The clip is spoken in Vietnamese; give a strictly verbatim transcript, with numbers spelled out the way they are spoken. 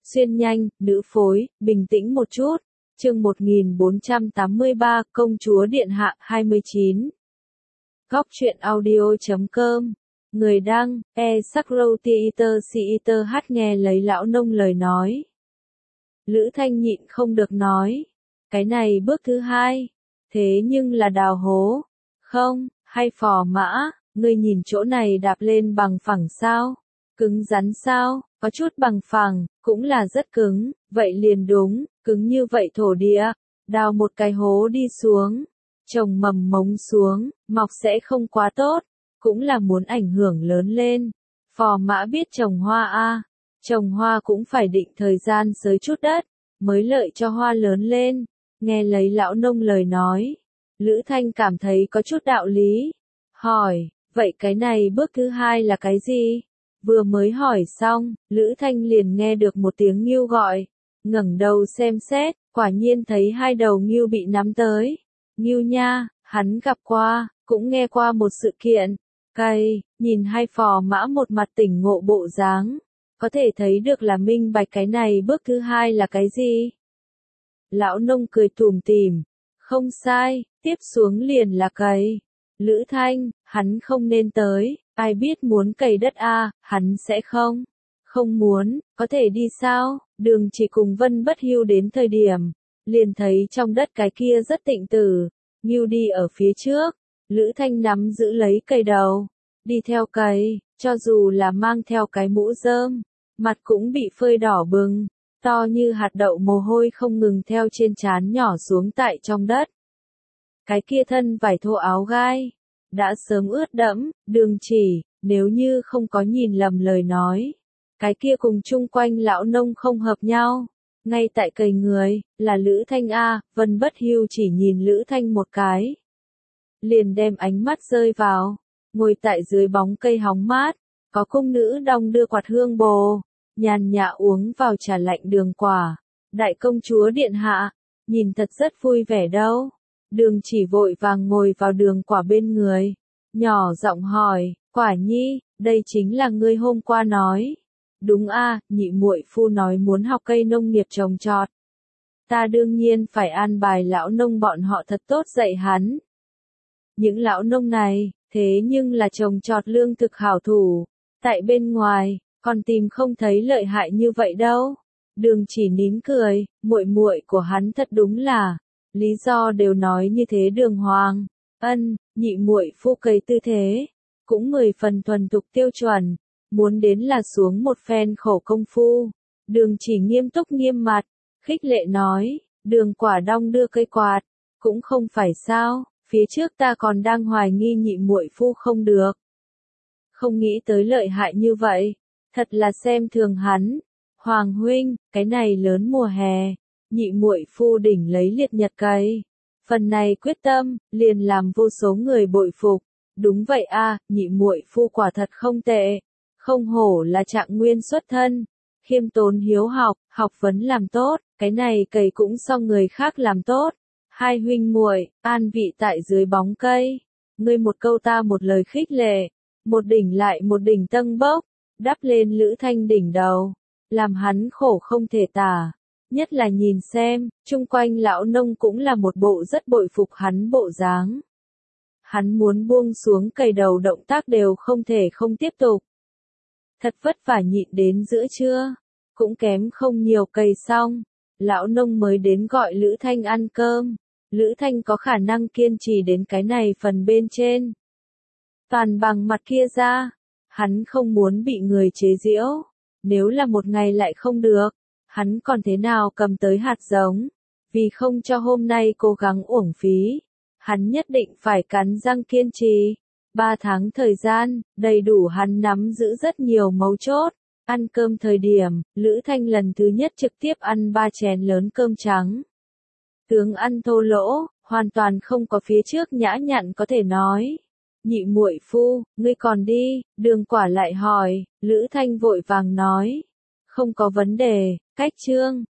Xuyên nhanh, nữ phối, bình tĩnh một chút. Chương một nghìn bốn trăm tám mươi ba, Công chúa Điện Hạ hai mươi chín. Góc truyện audio chấm com. Người đăng, e Sakro Theater Theater hát nghe lấy lão nông lời nói. Lữ Thanh nhịn không được nói. Cái này bước thứ hai. Thế nhưng là đào hố. Không, hay phò mã, ngươi nhìn chỗ này đạp lên bằng phẳng sao? Cứng rắn sao? Có chút bằng phẳng, cũng là rất cứng, vậy liền đúng, cứng như vậy thổ địa, đào một cái hố đi xuống, trồng mầm mống xuống, mọc sẽ không quá tốt, cũng là muốn ảnh hưởng lớn lên. Phò mã biết trồng hoa a, trồng hoa cũng phải định thời gian xới chút đất, mới lợi cho hoa lớn lên. Nghe lấy lão nông lời nói, Lữ Thanh cảm thấy có chút đạo lý. Hỏi, vậy cái này bước thứ hai là cái gì? Vừa mới hỏi xong, Lữ Thanh liền nghe được một tiếng ngưu gọi, ngẩng đầu xem xét, quả nhiên thấy hai đầu ngưu bị nắm tới. Ngưu nha, hắn gặp qua, cũng nghe qua một sự kiện. Cay, nhìn hai phò mã một mặt tỉnh ngộ bộ dáng, có thể thấy được là minh bạch cái này bước thứ hai là cái gì. Lão nông cười tủm tỉm, không sai, tiếp xuống liền là cày. Lữ Thanh, hắn không nên tới, ai biết muốn cày đất a, hắn sẽ không. Không muốn, có thể đi sao? Đường chỉ cùng Vân Bất Hưu đến thời điểm, liền thấy trong đất cái kia rất tịnh tử, Ngưu đi ở phía trước, Lữ Thanh nắm giữ lấy cây đầu, đi theo cày, cho dù là mang theo cái mũ rơm, mặt cũng bị phơi đỏ bừng, to như hạt đậu mồ hôi không ngừng theo trên trán nhỏ xuống tại trong đất. Cái kia thân vải thô áo gai, đã sớm ướt đẫm, đường chỉ, nếu như không có nhìn lầm lời nói. Cái kia cùng chung quanh lão nông không hợp nhau, ngay tại cày người, là Lữ Thanh A, Vân Bất Hưu chỉ nhìn Lữ Thanh một cái. Liền đem ánh mắt rơi vào, ngồi tại dưới bóng cây hóng mát, có cung nữ đong đưa quạt hương bồ, nhàn nhã uống vào trà lạnh đường quả. Đại công chúa Điện Hạ, nhìn thật rất vui vẻ đâu. Đường chỉ vội vàng ngồi vào đường quả bên người, nhỏ giọng hỏi, Quả nhi, đây chính là ngươi hôm qua nói. Đúng a, nhị muội phu nói muốn học cây nông nghiệp trồng trọt. Ta đương nhiên phải an bài lão nông bọn họ thật tốt dạy hắn. Những lão nông này, thế nhưng là trồng trọt lương thực hảo thủ, tại bên ngoài, còn tìm không thấy lợi hại như vậy đâu. Đường chỉ nín cười, muội muội của hắn thật đúng là, lý do đều nói như thế đường hoàng. Ân, nhị muội phu cày tư thế, cũng mười phần thuần thục tiêu chuẩn, muốn đến là xuống một phen khổ công phu. Đường chỉ nghiêm túc nghiêm mặt, khích lệ nói, đường quả đong đưa cây quạt, cũng không phải sao, phía trước ta còn đang hoài nghi nhị muội phu không được. Không nghĩ tới lợi hại như vậy, thật là xem thường hắn. Hoàng huynh, cái này lớn mùa hè, nhị muội phu đỉnh lấy liệt nhật cày. Phần này quyết tâm, liền làm vô số người bội phục. Đúng vậy a, nhị muội phu quả thật không tệ. Không hổ là trạng nguyên xuất thân. Khiêm tốn hiếu học, học vấn làm tốt, cái này cày cũng so người khác làm tốt. Hai huynh muội an vị tại dưới bóng cây. Ngươi một câu ta một lời khích lệ. Một đỉnh lại một đỉnh tâng bốc, đắp lên Lữ Thanh đỉnh đầu. Làm hắn khổ không thể tả. Nhất là nhìn xem, chung quanh lão nông cũng là một bộ rất bội phục hắn bộ dáng. Hắn muốn buông xuống cày đầu động tác đều không thể không tiếp tục. Thật vất vả nhịn đến giữa trưa, cũng kém không nhiều cày xong, lão nông mới đến gọi Lữ Thanh ăn cơm. Lữ Thanh có khả năng kiên trì đến cái này phần bên trên. Toàn bằng mặt kia ra, hắn không muốn bị người chế giễu. Nếu là một ngày lại không được, hắn còn thế nào cầm tới hạt giống, vì không cho hôm nay cố gắng uổng phí. Hắn nhất định phải cắn răng kiên trì. Ba tháng thời gian, đầy đủ hắn nắm giữ rất nhiều mấu chốt. Ăn cơm thời điểm, Lữ Thanh lần thứ nhất trực tiếp ăn ba chén lớn cơm trắng. Tướng ăn thô lỗ, hoàn toàn không có phía trước nhã nhặn có thể nói. Nhị muội phu, ngươi còn đi, đường quả lại hỏi, Lữ Thanh vội vàng nói. Không có vấn đề, cách chương.